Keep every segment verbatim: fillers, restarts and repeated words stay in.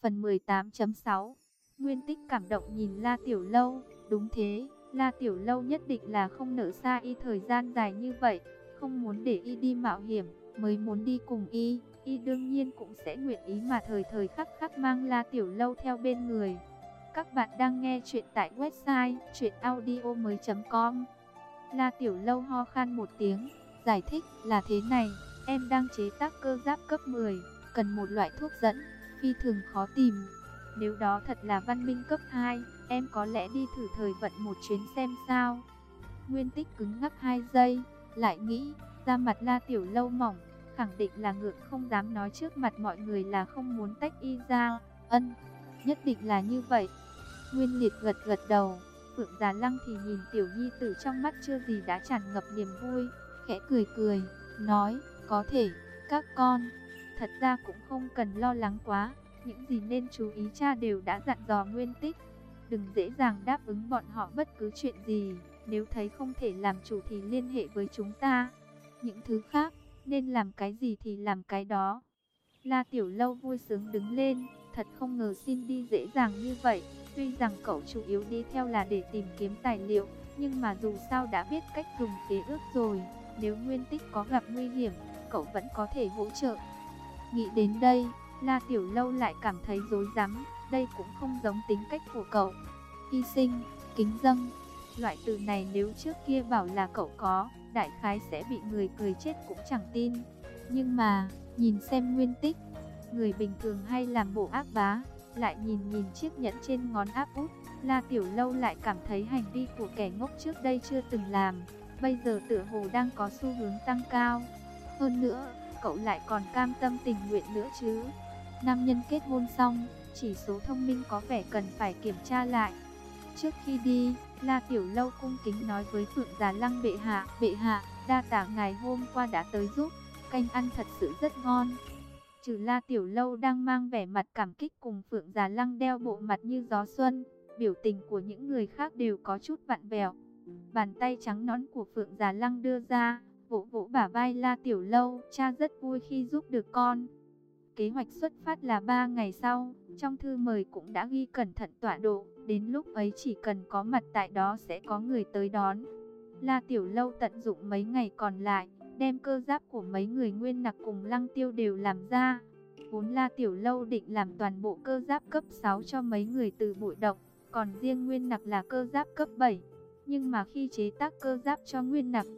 Phần mười tám chấm sáu. Nguyên Tích cảm động nhìn La Tiểu Lâu. Đúng thế, La Tiểu Lâu nhất định là không nỡ xa y thời gian dài như vậy, không muốn để y đi mạo hiểm, mới muốn đi cùng y. Y đương nhiên cũng sẽ nguyện ý mà thời thời khắc khắc mang La Tiểu Lâu theo bên người. Các bạn đang nghe chuyện tại website truyện audio mới chấm com. La Tiểu Lâu ho khan một tiếng, giải thích là thế này, em đang chế tác cơ giáp cấp mười, cần một loại thuốc dẫn, phi thường khó tìm. Nếu đó thật là văn minh cấp hai, em có lẽ đi thử thời vận một chuyến xem sao. Nguyên Tích cứng ngắc hai giây, lại nghĩ, da mặt La Tiểu Lâu mỏng, khẳng định là ngượng không dám nói trước mặt mọi người là không muốn tách y ra. Ân, nhất định là như vậy. Nguyên Liệt gật gật đầu. Phượng Già Lăng thì nhìn tiểu nhi tử trong mắt chưa gì đã tràn ngập niềm vui, khẽ cười cười, nói, có thể, các con, thật ra cũng không cần lo lắng quá, những gì nên chú ý cha đều đã dặn dò Nguyên Tích. Đừng dễ dàng đáp ứng bọn họ bất cứ chuyện gì, nếu thấy không thể làm chủ thì liên hệ với chúng ta. Những thứ khác, nên làm cái gì thì làm cái đó. La Tiểu Lâu vui sướng đứng lên, thật không ngờ xin đi dễ dàng như vậy. Tuy rằng cậu chủ yếu đi theo là để tìm kiếm tài liệu, nhưng mà dù sao đã biết cách dùng kế ước rồi. Nếu Nguyên Tích có gặp nguy hiểm, cậu vẫn có thể hỗ trợ. Nghĩ đến đây, La Tiểu Lâu lại cảm thấy rối rắm. Đây cũng không giống tính cách của cậu. Hy sinh, kính dâng, loại từ này nếu trước kia bảo là cậu có, đại khái sẽ bị người cười chết cũng chẳng tin. Nhưng mà, nhìn xem Nguyên Tích, người bình thường hay làm bộ ác bá, lại nhìn nhìn chiếc nhẫn trên ngón áp út, La Tiểu Lâu lại cảm thấy hành vi của kẻ ngốc trước đây chưa từng làm, bây giờ tựa hồ đang có xu hướng tăng cao. Hơn nữa, cậu lại còn cam tâm tình nguyện nữa chứ. Nam nhân kết hôn xong, chỉ số thông minh có vẻ cần phải kiểm tra lại. Trước khi đi, La Tiểu Lâu cung kính nói với Phượng Già Lăng bệ hạ, bệ hạ, đa tạ ngài hôm qua đã tới giúp, canh ăn thật sự rất ngon. Trừ La Tiểu Lâu đang mang vẻ mặt cảm kích cùng Phượng Già Lăng đeo bộ mặt như gió xuân, biểu tình của những người khác đều có chút vặn vẹo. Bàn tay trắng nõn của Phượng Già Lăng đưa ra, vỗ vỗ bả vai La Tiểu Lâu, cha rất vui khi giúp được con. Kế hoạch xuất phát là ba ngày sau, trong thư mời cũng đã ghi cẩn thận tọa độ, đến lúc ấy chỉ cần có mặt tại đó sẽ có người tới đón. La Tiểu Lâu tận dụng mấy ngày còn lại, đem cơ giáp của mấy người Nguyên Nặc cùng Lăng Tiêu đều làm ra. Vốn La Tiểu Lâu định làm toàn bộ cơ giáp cấp sáu cho mấy người từ bụi động, còn riêng Nguyên Nặc là cơ giáp cấp bảy. Nhưng mà khi chế tác cơ giáp cho Nguyên Nặc,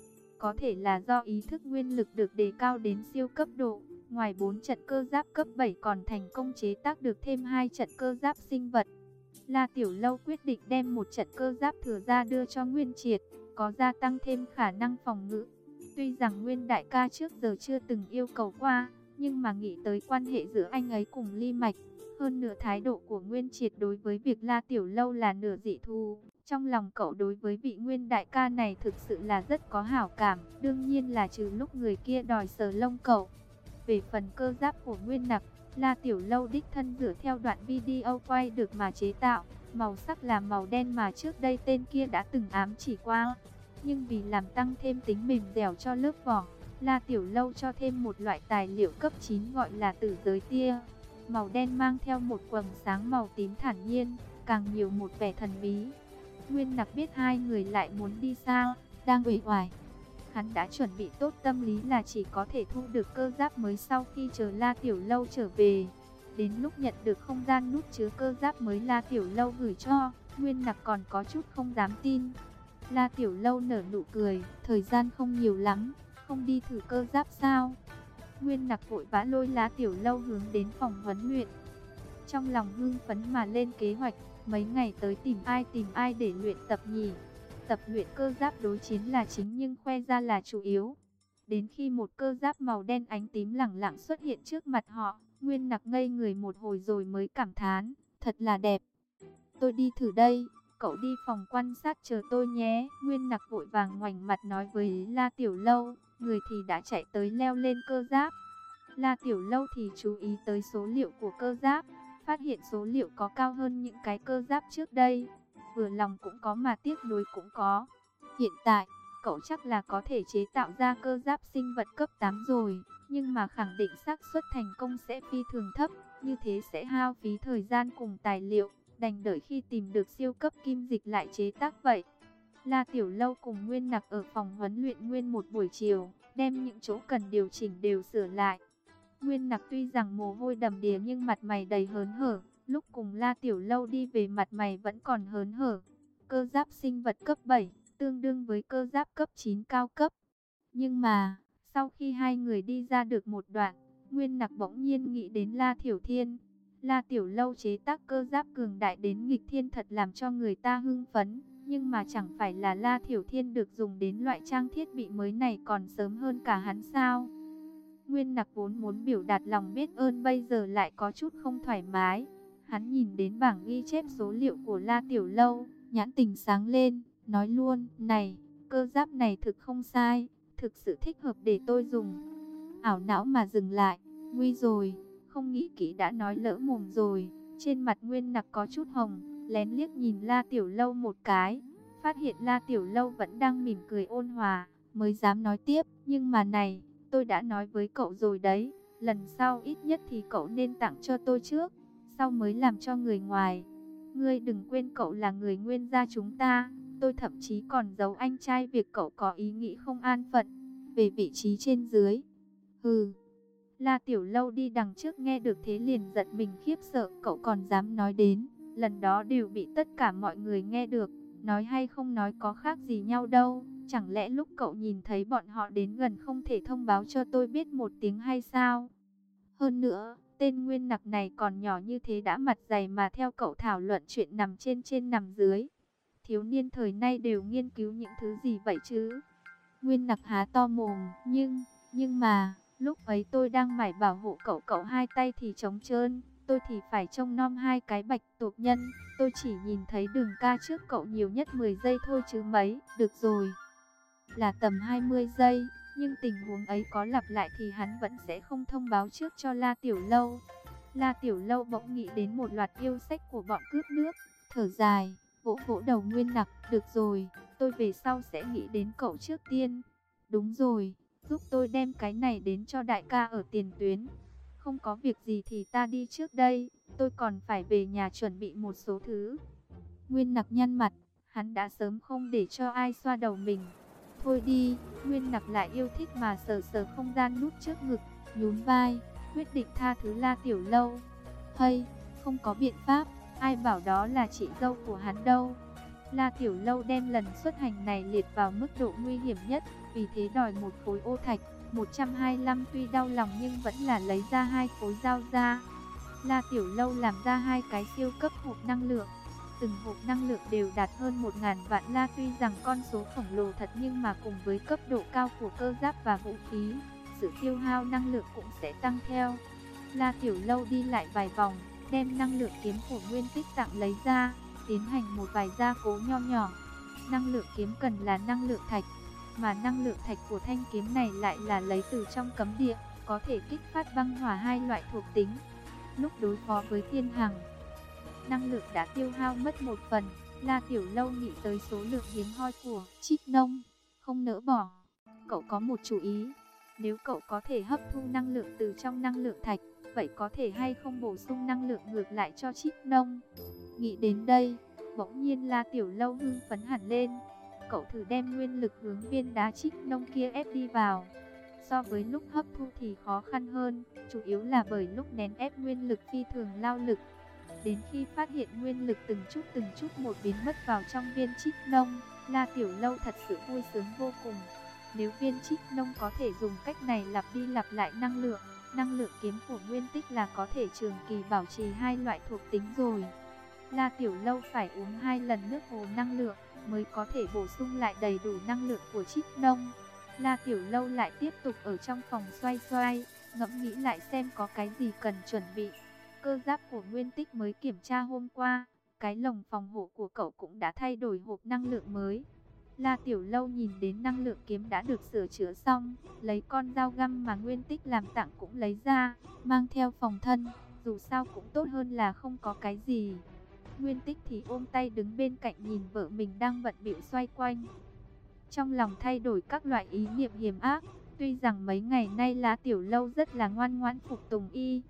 có thể là do ý thức nguyên lực được đề cao đến siêu cấp độ, ngoài bốn trận cơ giáp cấp bảy còn thành công chế tác được thêm hai trận cơ giáp sinh vật. La Tiểu Lâu quyết định đem một trận cơ giáp thừa ra đưa cho Nguyên Triệt, có gia tăng thêm khả năng phòng ngự. Tuy rằng Nguyên đại ca trước giờ chưa từng yêu cầu qua, nhưng mà nghĩ tới quan hệ giữa anh ấy cùng Ly Mạch, hơn nửa thái độ của Nguyên Triệt đối với việc La Tiểu Lâu là nửa dị thù. Trong lòng cậu đối với vị Nguyên đại ca này thực sự là rất có hảo cảm, đương nhiên là trừ lúc người kia đòi sờ lông cậu. Về phần cơ giáp của Nguyên Nặc, La Tiểu Lâu đích thân dựa theo đoạn video quay được mà chế tạo, màu sắc là màu đen mà trước đây tên kia đã từng ám chỉ qua. Nhưng vì làm tăng thêm tính mềm dẻo cho lớp vỏ, La Tiểu Lâu cho thêm một loại tài liệu cấp chín gọi là tử giới tia. Màu đen mang theo một quầng sáng màu tím thản nhiên, càng nhiều một vẻ thần bí. Nguyên Nặc biết hai người lại muốn đi xa, đang uể oải. Hắn đã chuẩn bị tốt tâm lý là chỉ có thể thu được cơ giáp mới sau khi chờ La Tiểu Lâu trở về. Đến lúc nhận được không gian nút chứa cơ giáp mới La Tiểu Lâu gửi cho, Nguyên Nặc còn có chút không dám tin. La Tiểu Lâu nở nụ cười, thời gian không nhiều lắm, không đi thử cơ giáp sao? Nguyên Nặc vội vã lôi La Tiểu Lâu hướng đến phòng huấn luyện. Trong lòng hưng phấn mà lên kế hoạch, mấy ngày tới tìm ai tìm ai để luyện tập nhỉ? Tập luyện cơ giáp đối chiến là chính nhưng khoe ra là chủ yếu. Đến khi một cơ giáp màu đen ánh tím lẳng lặng xuất hiện trước mặt họ, Nguyên Nặc ngây người một hồi rồi mới cảm thán, thật là đẹp. Tôi đi thử đây, cậu đi phòng quan sát chờ tôi nhé. Nguyên Nặc vội vàng ngoảnh mặt nói với La Tiểu Lâu, người thì đã chạy tới leo lên cơ giáp. La Tiểu Lâu thì chú ý tới số liệu của cơ giáp, phát hiện số liệu có cao hơn những cái cơ giáp trước đây. Vừa lòng cũng có mà tiếc nuối cũng có. Hiện tại, cậu chắc là có thể chế tạo ra cơ giáp sinh vật cấp tám rồi, nhưng mà khẳng định xác suất thành công sẽ phi thường thấp. như thế sẽ hao phí thời gian cùng tài liệu, đành đợi khi tìm được siêu cấp kim dịch lại chế tác vậy. La Tiểu Lâu cùng Nguyên Nặc ở phòng huấn luyện nguyên một buổi chiều, đem những chỗ cần điều chỉnh đều sửa lại. Nguyên Nặc tuy rằng mồ hôi đầm đìa nhưng mặt mày đầy hớn hở, lúc cùng La Tiểu Lâu đi về mặt mày vẫn còn hớn hở. Cơ giáp sinh vật cấp bảy, tương đương với cơ giáp cấp chín cao cấp. Nhưng mà, sau khi hai người đi ra được một đoạn, Nguyên Nặc bỗng nhiên nghĩ đến La Thiểu Thiên. La Tiểu Lâu chế tác cơ giáp cường đại đến nghịch thiên thật làm cho người ta hưng phấn. Nhưng mà chẳng phải là La Thiểu Thiên được dùng đến loại trang thiết bị mới này còn sớm hơn cả hắn sao? Nguyên Nặc vốn muốn biểu đạt lòng biết ơn bây giờ lại có chút không thoải mái. Hắn nhìn đến bảng ghi chép số liệu của La Tiểu Lâu, nhãn tình sáng lên, nói luôn, này, cơ giáp này thực không sai, thực sự thích hợp để tôi dùng. Ảo não mà dừng lại, nguy rồi, không nghĩ kỹ đã nói lỡ mồm rồi. Trên mặt Nguyên Nặc có chút hồng, lén liếc nhìn La Tiểu Lâu một cái, phát hiện La Tiểu Lâu vẫn đang mỉm cười ôn hòa, mới dám nói tiếp, nhưng mà này, tôi đã nói với cậu rồi đấy, lần sau ít nhất thì cậu nên tặng cho tôi trước, sau mới làm cho người ngoài. Ngươi đừng quên cậu là người Nguyên gia chúng ta, tôi thậm chí còn giấu anh trai việc cậu có ý nghĩ không an phận về vị trí trên dưới. Hừ. La Tiểu Lâu đi đằng trước nghe được thế liền giật mình khiếp sợ, cậu còn dám nói đến, lần đó đều bị tất cả mọi người nghe được, nói hay không nói có khác gì nhau đâu, chẳng lẽ lúc cậu nhìn thấy bọn họ đến gần không thể thông báo cho tôi biết một tiếng hay sao? Hơn nữa, tên Nguyên Nặc này còn nhỏ như thế đã mặt dày mà theo cậu thảo luận chuyện nằm trên trên nằm dưới. Thiếu niên thời nay đều nghiên cứu những thứ gì vậy chứ? Nguyên Nặc há to mồm, nhưng, nhưng mà, lúc ấy tôi đang mải bảo hộ cậu, cậu hai tay thì trống trơn, tôi thì phải trông nom hai cái bạch tuộc nhân, tôi chỉ nhìn thấy Đường ca trước cậu nhiều nhất mười giây thôi chứ mấy, được rồi, là tầm hai mươi giây, nhưng tình huống ấy có lặp lại thì hắn vẫn sẽ không thông báo trước cho La Tiểu Lâu. La Tiểu Lâu bỗng nghĩ đến một loạt yêu sách của bọn cướp nước, thở dài, vỗ vỗ đầu Nguyên Nặc, được rồi, tôi về sau sẽ nghĩ đến cậu trước tiên. Đúng rồi, giúp tôi đem cái này đến cho đại ca ở tiền tuyến. Không có việc gì thì ta đi trước đây, tôi còn phải về nhà chuẩn bị một số thứ. Nguyên Nặc nhăn mặt, hắn đã sớm không để cho ai xoa đầu mình. Thôi đi, Nguyên Nặc lại yêu thích mà sờ sờ không gian nút trước ngực, nhún vai, quyết định tha thứ La Tiểu Lâu. Hay, không có biện pháp, ai bảo đó là chị dâu của hắn đâu. La Tiểu Lâu đem lần xuất hành này liệt vào mức độ nguy hiểm nhất, vì thế đòi một khối ô thạch. một trăm hai mươi lăm tuy đau lòng nhưng vẫn là lấy ra hai khối dao ra. La Tiểu Lâu làm ra hai cái siêu cấp hộp năng lượng. Từng hộp năng lượng đều đạt hơn một nghìn vạn la, tuy rằng con số khổng lồ thật nhưng mà cùng với cấp độ cao của cơ giáp và vũ khí, sự tiêu hao năng lượng cũng sẽ tăng theo. La Tiểu Lâu đi lại vài vòng, đem năng lượng kiếm của Nguyên Tích tặng lấy ra, tiến hành một vài gia cố nho nhỏ. Năng lượng kiếm cần là năng lượng thạch, mà năng lượng thạch của thanh kiếm này lại là lấy từ trong cấm địa, có thể kích phát băng hỏa hai loại thuộc tính. Lúc đối phó với Thiên Hằng, năng lượng đã tiêu hao mất một phần. La Tiểu Lâu nghĩ tới số lượng hiếm hoi của Trích Nông, không nỡ bỏ. Cậu có một chủ ý, nếu cậu có thể hấp thu năng lượng từ trong năng lượng thạch, vậy có thể hay không bổ sung năng lượng ngược lại cho Trích Nông? Nghĩ đến đây, bỗng nhiên La Tiểu Lâu hưng phấn hẳn lên. Cậu thử đem nguyên lực hướng viên đá Trích Nông kia ép đi vào. So với lúc hấp thu thì khó khăn hơn, chủ yếu là bởi lúc nén ép nguyên lực phi thường lao lực. Đến khi phát hiện nguyên lực từng chút từng chút một biến mất vào trong viên Trích Nông, La Tiểu Lâu thật sự vui sướng vô cùng. Nếu viên Trích Nông có thể dùng cách này lặp đi lặp lại năng lượng, năng lượng kiếm của Nguyên Tích là có thể trường kỳ bảo trì hai loại thuộc tính rồi. La Tiểu Lâu phải uống hai lần nước hồ năng lượng mới có thể bổ sung lại đầy đủ năng lượng của Trích Nông. La Tiểu Lâu lại tiếp tục ở trong phòng xoay xoay, ngẫm nghĩ lại xem có cái gì cần chuẩn bị. Cơ giáp của Nguyên Tích mới kiểm tra hôm qua, cái lồng phòng hộ của cậu cũng đã thay đổi hộp năng lượng mới. La Tiểu Lâu nhìn đến năng lượng kiếm đã được sửa chữa xong, lấy con dao găm mà Nguyên Tích làm tặng cũng lấy ra, mang theo phòng thân, dù sao cũng tốt hơn là không có cái gì. Nguyên Tích thì ôm tay đứng bên cạnh nhìn vợ mình đang bận bịu xoay quanh. Trong lòng thay đổi các loại ý niệm hiểm ác, tuy rằng mấy ngày nay La Tiểu Lâu rất là ngoan ngoãn phục tùng y,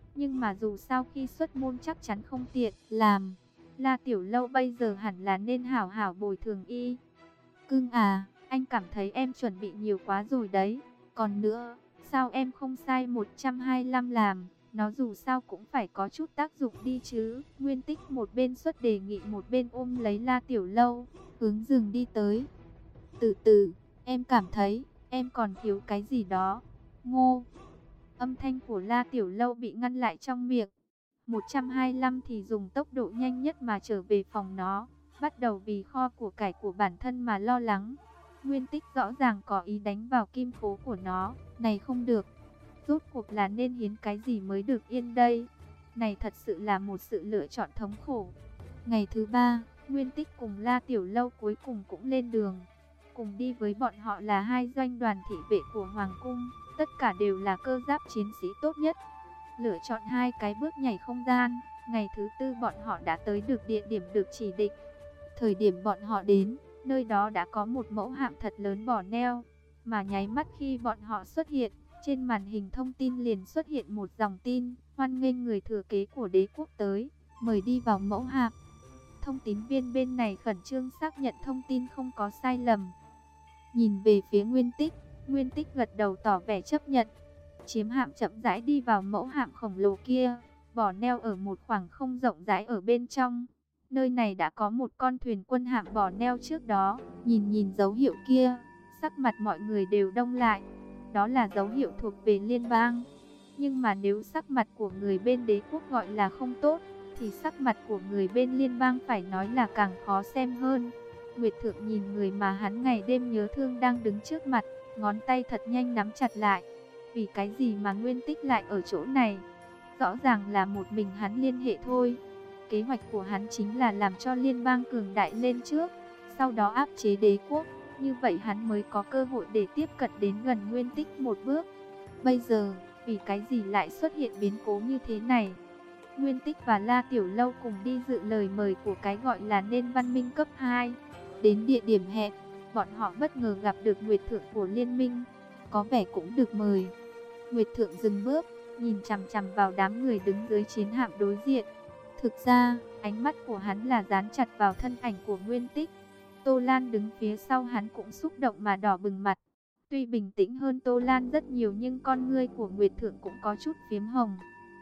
Nhưng mà dù sao khi xuất môn chắc chắn không tiện làm. La Tiểu Lâu bây giờ hẳn là nên hảo hảo bồi thường y. Cưng à, anh cảm thấy em chuẩn bị nhiều quá rồi đấy. Còn nữa, sao em không sai một trăm hai mươi lăm làm? Nó dù sao cũng phải có chút tác dụng đi chứ. Nguyên Tích một bên xuất đề nghị một bên ôm lấy La Tiểu Lâu, hướng giường đi tới. Từ từ, em cảm thấy, em còn thiếu cái gì đó. Ngô. Âm thanh của La Tiểu Lâu bị ngăn lại trong miệng. một trăm hai mươi lăm thì dùng tốc độ nhanh nhất mà trở về phòng nó. Bắt đầu vì kho của cải của bản thân mà lo lắng. Nguyên Tích rõ ràng có ý đánh vào kim khố của nó. Này không được. Rốt cuộc là nên hiến cái gì mới được yên đây? Này thật sự là một sự lựa chọn thống khổ. Ngày thứ ba, Nguyên Tích cùng La Tiểu Lâu cuối cùng cũng lên đường. Cùng đi với bọn họ là hai doanh đoàn thị vệ của Hoàng cung. Tất cả đều là cơ giáp chiến sĩ tốt nhất. Lựa chọn hai cái bước nhảy không gian. Ngày thứ tư bọn họ đã tới được địa điểm được chỉ định. Thời điểm bọn họ đến, nơi đó đã có một mẫu hạm thật lớn bỏ neo. Mà nháy mắt khi bọn họ xuất hiện, trên màn hình thông tin liền xuất hiện một dòng tin. Hoan nghênh người thừa kế của đế quốc tới, mời đi vào mẫu hạm. Thông tín viên bên này khẩn trương xác nhận thông tin không có sai lầm. Nhìn về phía Nguyên Tích, Nguyên Tích gật đầu tỏ vẻ chấp nhận. Chiếm hạm chậm rãi đi vào mẫu hạm khổng lồ kia, bỏ neo ở một khoảng không rộng rãi ở bên trong. Nơi này đã có một con thuyền quân hạm bỏ neo trước đó. Nhìn nhìn dấu hiệu kia, sắc mặt mọi người đều đông lại. Đó là dấu hiệu thuộc về liên bang. Nhưng mà nếu sắc mặt của người bên đế quốc gọi là không tốt, thì sắc mặt của người bên liên bang phải nói là càng khó xem hơn. Nguyệt Thượng nhìn người mà hắn ngày đêm nhớ thương đang đứng trước mặt, ngón tay thật nhanh nắm chặt lại. Vì cái gì mà Nguyên Tích lại ở chỗ này? Rõ ràng là một mình hắn liên hệ thôi. Kế hoạch của hắn chính là làm cho liên bang cường đại lên trước, sau đó áp chế đế quốc. Như vậy hắn mới có cơ hội để tiếp cận đến gần Nguyên Tích một bước. Bây giờ, vì cái gì lại xuất hiện biến cố như thế này? Nguyên Tích và La Tiểu Lâu cùng đi dự lời mời của cái gọi là nên văn minh cấp hai. Đến địa điểm hẹn, bọn họ bất ngờ gặp được Nguyệt Thượng của liên minh. Có vẻ cũng được mời. Nguyệt Thượng dừng bước, nhìn chằm chằm vào đám người đứng dưới chiến hạm đối diện. Thực ra, ánh mắt của hắn là dán chặt vào thân ảnh của Nguyên Tích. Tô Lan đứng phía sau hắn cũng xúc động mà đỏ bừng mặt. Tuy bình tĩnh hơn Tô Lan rất nhiều nhưng con ngươi của Nguyệt Thượng cũng có chút phiếm hồng.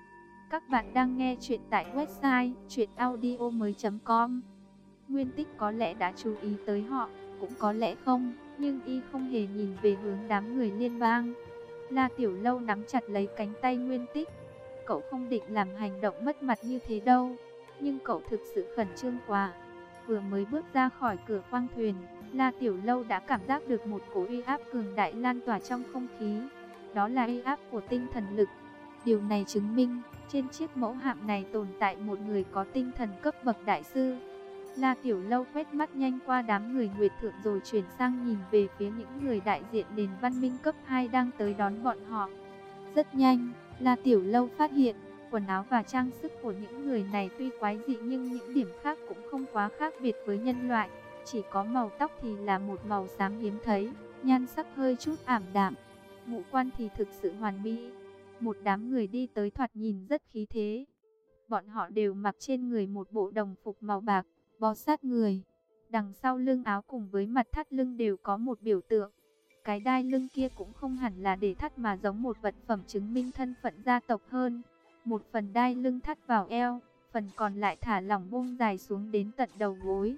Các bạn đang nghe chuyện tại website truyện audio mới chấm com. Nguyên Tích có lẽ đã chú ý tới họ, cũng có lẽ không, nhưng y không hề nhìn về hướng đám người liên bang. La Tiểu Lâu nắm chặt lấy cánh tay Nguyên Tích. Cậu không định làm hành động mất mặt như thế đâu, nhưng cậu thực sự khẩn trương quá. Vừa mới bước ra khỏi cửa khoang thuyền, La Tiểu Lâu đã cảm giác được một cỗ uy áp cường đại lan tỏa trong không khí. Đó là uy áp của tinh thần lực. Điều này chứng minh, trên chiếc mẫu hạm này tồn tại một người có tinh thần cấp bậc đại sư. La Tiểu Lâu quét mắt nhanh qua đám người Nguyệt Thượng rồi chuyển sang nhìn về phía những người đại diện nền văn minh cấp hai đang tới đón bọn họ. Rất nhanh, La Tiểu Lâu phát hiện, quần áo và trang sức của những người này tuy quái dị nhưng những điểm khác cũng không quá khác biệt với nhân loại. Chỉ có màu tóc thì là một màu xám hiếm thấy, nhan sắc hơi chút ảm đạm. Ngũ quan thì thực sự hoàn mỹ. Một đám người đi tới thoạt nhìn rất khí thế. Bọn họ đều mặc trên người một bộ đồng phục màu bạc, bó sát người. Đằng sau lưng áo cùng với mặt thắt lưng đều có một biểu tượng. Cái đai lưng kia cũng không hẳn là để thắt mà giống một vật phẩm chứng minh thân phận gia tộc hơn. Một phần đai lưng thắt vào eo, phần còn lại thả lỏng buông dài xuống đến tận đầu gối.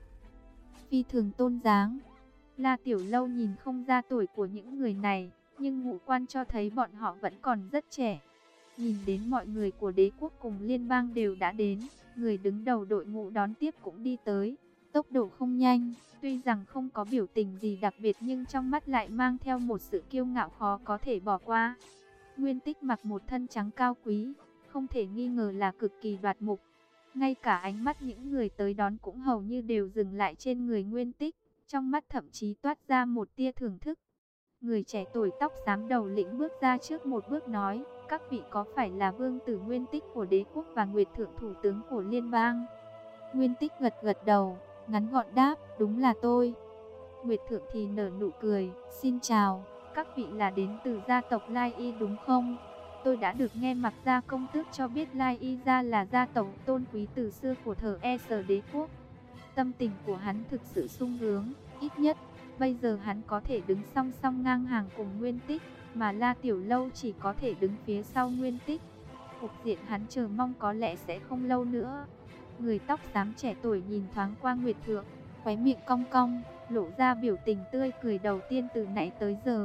Phi thường tôn dáng. La Tiểu Lâu nhìn không ra tuổi của những người này, nhưng ngũ quan cho thấy bọn họ vẫn còn rất trẻ. Nhìn đến mọi người của đế quốc cùng liên bang đều đã đến, người đứng đầu đội ngũ đón tiếp cũng đi tới. Tốc độ không nhanh, tuy rằng không có biểu tình gì đặc biệt nhưng trong mắt lại mang theo một sự kiêu ngạo khó có thể bỏ qua. Nguyên Tích mặc một thân trắng cao quý, không thể nghi ngờ là cực kỳ đoạt mục. Ngay cả ánh mắt những người tới đón cũng hầu như đều dừng lại trên người Nguyên Tích, trong mắt thậm chí toát ra một tia thưởng thức. Người trẻ tuổi tóc xám đầu lĩnh bước ra trước một bước nói, các vị có phải là vương tử Nguyên Tích của đế quốc và Nguyệt Thượng thủ tướng của liên bang? Nguyên Tích gật gật đầu, ngắn gọn đáp, đúng là tôi. Nguyệt Thượng thì nở nụ cười, xin chào, các vị là đến từ gia tộc Lai Y đúng không? Tôi đã được nghe Mạc Gia công tước cho biết Lai Y gia là gia tộc tôn quý từ xưa của Thờ E Sở đế quốc. Tâm tình của hắn thực sự sung sướng, ít nhất bây giờ hắn có thể đứng song song ngang hàng cùng Nguyên Tích, mà La Tiểu Lâu chỉ có thể đứng phía sau Nguyên Tích. Cục diện hắn chờ mong có lẽ sẽ không lâu nữa. Người tóc xám trẻ tuổi nhìn thoáng qua Nguyệt Thượng, khóe miệng cong cong, lộ ra biểu tình tươi cười đầu tiên từ nãy tới giờ.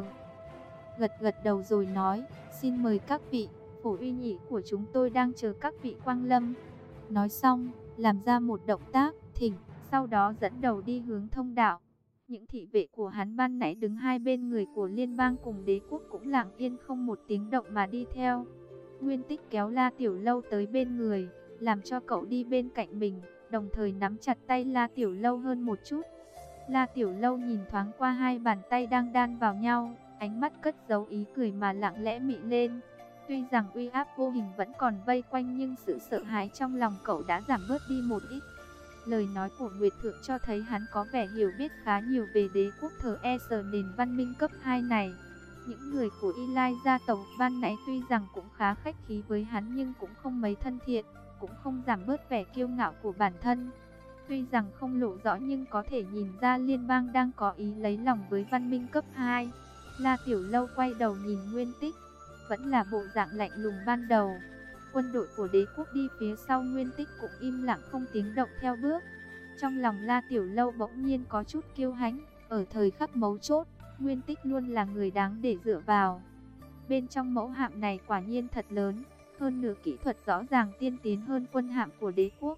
Gật gật đầu rồi nói, xin mời các vị, Phổ Uy Nhĩ của chúng tôi đang chờ các vị quang lâm. Nói xong, làm ra một động tác, thỉnh, sau đó dẫn đầu đi hướng thông đạo. Những thị vệ của hắn ban nãy đứng hai bên người của liên bang cùng đế quốc cũng lặng yên không một tiếng động mà đi theo. Nguyên Tích kéo La Tiểu Lâu tới bên người, làm cho cậu đi bên cạnh mình, đồng thời nắm chặt tay La Tiểu Lâu hơn một chút. La Tiểu Lâu nhìn thoáng qua hai bàn tay đang đan vào nhau, ánh mắt cất giấu ý cười mà lặng lẽ mị lên. Tuy rằng uy áp vô hình vẫn còn vây quanh nhưng sự sợ hãi trong lòng cậu đã giảm bớt đi một ít. Lời nói của Nguyệt Thượng cho thấy hắn có vẻ hiểu biết khá nhiều về đế quốc Thờ E Sở nền văn minh cấp hai này. Những người của Y Lai gia tộc ban nãy tuy rằng cũng khá khách khí với hắn nhưng cũng không mấy thân thiện, cũng không giảm bớt vẻ kiêu ngạo của bản thân. Tuy rằng không lộ rõ nhưng có thể nhìn ra liên bang đang có ý lấy lòng với văn minh cấp hai. La Tiểu Lâu quay đầu nhìn Nguyên Tích, vẫn là bộ dạng lạnh lùng ban đầu. Quân đội của đế quốc đi phía sau Nguyên Tích cũng im lặng không tiếng động theo bước. Trong lòng La Tiểu Lâu bỗng nhiên có chút kiêu hãnh, ở thời khắc mấu chốt, Nguyên Tích luôn là người đáng để dựa vào. Bên trong mẫu hạm này quả nhiên thật lớn, hơn nữa kỹ thuật rõ ràng tiên tiến hơn quân hạm của đế quốc.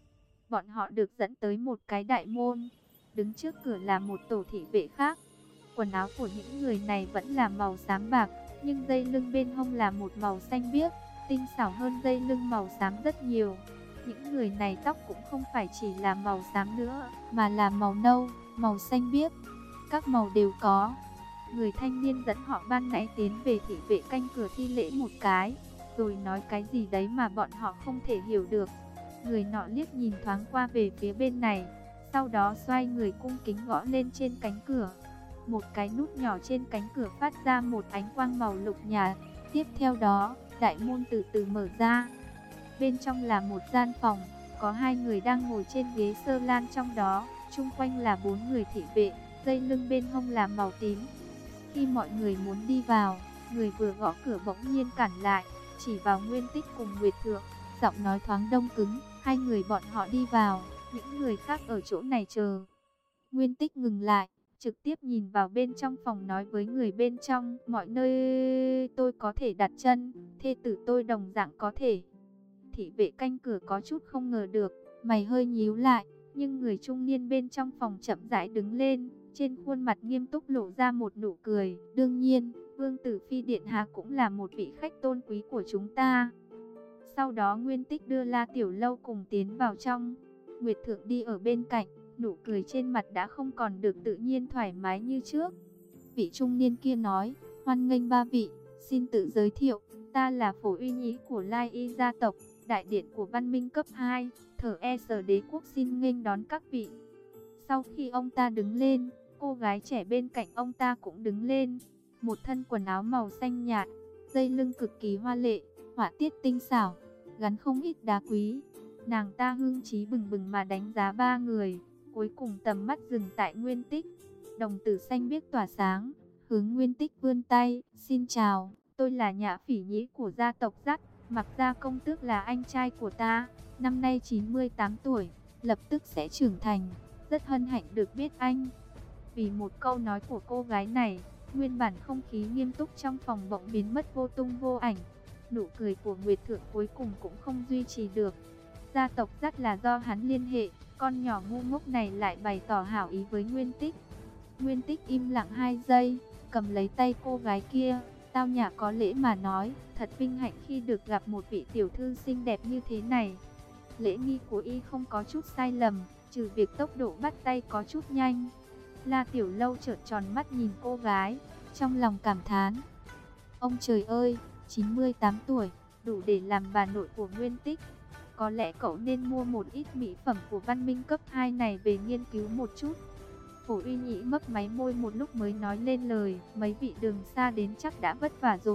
Bọn họ được dẫn tới một cái đại môn, đứng trước cửa là một tổ thị vệ khác. Quần áo của những người này vẫn là màu xám bạc, nhưng dây lưng bên hông là một màu xanh biếc, tinh xảo hơn dây lưng màu xám rất nhiều. Những người này tóc cũng không phải chỉ là màu xám nữa, mà là màu nâu, màu xanh biếc, các màu đều có. Người thanh niên dẫn họ ban nãy tiến về thị vệ canh cửa thi lễ một cái, rồi nói cái gì đấy mà bọn họ không thể hiểu được. Người nọ liếc nhìn thoáng qua về phía bên này, sau đó xoay người cung kính gõ lên trên cánh cửa. Một cái nút nhỏ trên cánh cửa phát ra một ánh quang màu lục nhạt. Tiếp theo đó, đại môn từ từ mở ra. Bên trong là một gian phòng, có hai người đang ngồi trên ghế sơ lan trong đó, chung quanh là bốn người thị vệ, dây lưng bên hông là màu tím. Khi mọi người muốn đi vào, người vừa gõ cửa bỗng nhiên cản lại, chỉ vào Nguyên Tích cùng Nguyệt Thượng, giọng nói thoáng đông cứng, hai người bọn họ đi vào, những người khác ở chỗ này chờ. Nguyên Tích ngừng lại, trực tiếp nhìn vào bên trong phòng nói với người bên trong, mọi nơi tôi có thể đặt chân, thê tử tôi đồng dạng có thể. Thị vệ canh cửa có chút không ngờ được, mày hơi nhíu lại, nhưng người trung niên bên trong phòng chậm rãi đứng lên, trên khuôn mặt nghiêm túc lộ ra một nụ cười. Đương nhiên, Vương Tử Phi Điện Hạ cũng là một vị khách tôn quý của chúng ta. Sau đó Nguyên Tích đưa La Tiểu Lâu cùng tiến vào trong. Nguyệt Thượng đi ở bên cạnh, nụ cười trên mặt đã không còn được tự nhiên thoải mái như trước. Vị trung niên kia nói, hoan nghênh ba vị, xin tự giới thiệu, ta là Phổ Uy Nhĩ của Lai Y gia tộc, đại điện của văn minh cấp hai, Thờ E Sở đế quốc xin nghênh đón các vị. Sau khi ông ta đứng lên, cô gái trẻ bên cạnh ông ta cũng đứng lên, một thân quần áo màu xanh nhạt, dây lưng cực kỳ hoa lệ, họa tiết tinh xảo, gắn không ít đá quý. Nàng ta hưng trí bừng bừng mà đánh giá ba người, cuối cùng tầm mắt dừng tại Nguyên Tích. Đồng tử xanh biếc tỏa sáng, hướng Nguyên Tích vươn tay, xin chào, tôi là Nhã Phỉ Nhĩ của gia tộc Dắt, Mạc Gia công tước là anh trai của ta, năm nay chín mươi tám tuổi, lập tức sẽ trưởng thành, rất hân hạnh được biết anh. Vì một câu nói của cô gái này, nguyên bản không khí nghiêm túc trong phòng bỗng biến mất vô tung vô ảnh. Nụ cười của Nguyệt Thượng cuối cùng cũng không duy trì được. Gia tộc Dắt là do hắn liên hệ, con nhỏ ngu ngốc này lại bày tỏ hảo ý với Nguyên Tích. Nguyên Tích im lặng hai giây, cầm lấy tay cô gái kia, tao nhã có lễ mà nói, thật vinh hạnh khi được gặp một vị tiểu thư xinh đẹp như thế này. Lễ nghi của y không có chút sai lầm, trừ việc tốc độ bắt tay có chút nhanh. La Tiểu Lâu trợn tròn mắt nhìn cô gái, trong lòng cảm thán. Ông trời ơi, chín mươi tám tuổi, đủ để làm bà nội của Nguyên Tích. Có lẽ cậu nên mua một ít mỹ phẩm của văn minh cấp hai này về nghiên cứu một chút. Phổ Uy Nhĩ mấp máy môi một lúc mới nói lên lời, mấy vị đường xa đến chắc đã vất vả rồi.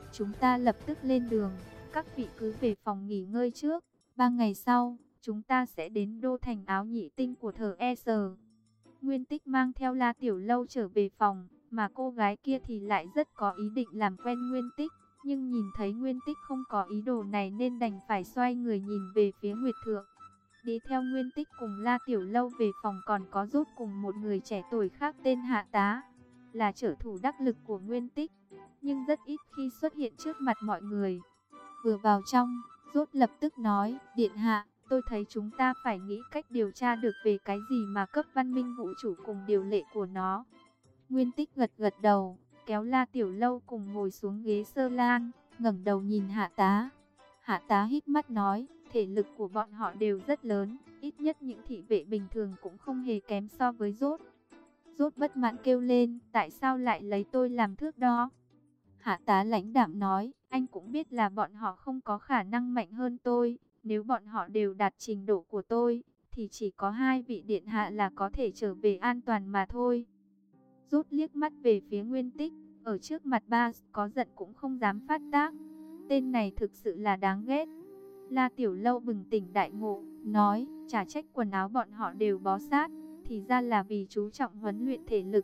chúng ta lập tức lên đường, các vị cứ về phòng nghỉ ngơi trước. Ba ngày sau, chúng ta sẽ đến đô thành áo nhị tinh của thờ E Sờ. Nguyên Tích mang theo La Tiểu Lâu trở về phòng, mà cô gái kia thì lại rất có ý định làm quen Nguyên Tích. Nhưng nhìn thấy Nguyên Tích không có ý đồ này nên đành phải xoay người nhìn về phía Nguyệt Thượng. Đi theo Nguyên Tích cùng La Tiểu Lâu về phòng còn có Rốt cùng một người trẻ tuổi khác tên Hạ Tá, là trợ thủ đắc lực của Nguyên Tích, nhưng rất ít khi xuất hiện trước mặt mọi người. Vừa vào trong, Rốt lập tức nói, Điện hạ, tôi thấy chúng ta phải nghĩ cách điều tra được về cái gì mà cấp văn minh vũ trụ cùng điều lệ của nó. Nguyên Tích gật gật đầu, kéo La Tiểu Lâu cùng ngồi xuống ghế sơ lan, ngẩng đầu nhìn Hạ Tá. Hạ Tá hít mắt nói, thể lực của bọn họ đều rất lớn, ít nhất những thị vệ bình thường cũng không hề kém so với Rốt. Rốt bất mãn kêu lên, tại sao lại lấy tôi làm thước đo? Hạ Tá lãnh đạm nói, anh cũng biết là bọn họ không có khả năng mạnh hơn tôi, nếu bọn họ đều đạt trình độ của tôi, thì chỉ có hai vị điện hạ là có thể trở về an toàn mà thôi. Rốt liếc mắt về phía Nguyên Tích, ở trước mặt ba có giận cũng không dám phát tác. Tên này thực sự là đáng ghét. La Tiểu Lâu bừng tỉnh đại ngộ, nói, chả trách quần áo bọn họ đều bó sát, thì ra là vì chú trọng huấn luyện thể lực.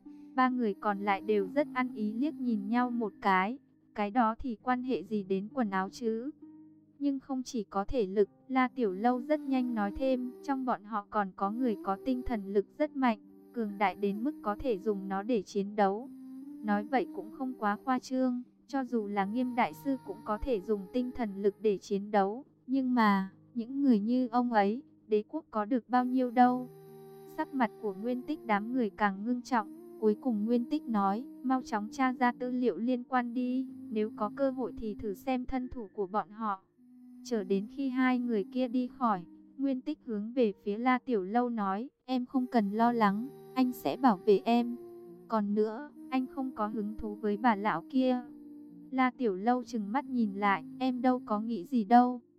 Ba người còn lại đều rất ăn ý liếc nhìn nhau một cái, cái đó thì quan hệ gì đến quần áo chứ? Nhưng không chỉ có thể lực, La Tiểu Lâu rất nhanh nói thêm, trong bọn họ còn có người có tinh thần lực rất mạnh, cường đại đến mức có thể dùng nó để chiến đấu. Nói vậy cũng không quá khoa trương, cho dù là Nghiêm đại sư cũng có thể dùng tinh thần lực để chiến đấu, nhưng mà, những người như ông ấy, đế quốc có được bao nhiêu đâu. Sắc mặt của Nguyên Tích đám người càng ngưng trọng, cuối cùng Nguyên Tích nói, mau chóng tra ra tư liệu liên quan đi, nếu có cơ hội thì thử xem thân thủ của bọn họ. Chờ đến khi hai người kia đi khỏi, Nguyên Tích hướng về phía La Tiểu Lâu nói, em không cần lo lắng, anh sẽ bảo vệ em. Còn nữa, anh không có hứng thú với bà lão kia. La Tiểu Lâu trừng mắt nhìn lại, em đâu có nghĩ gì đâu.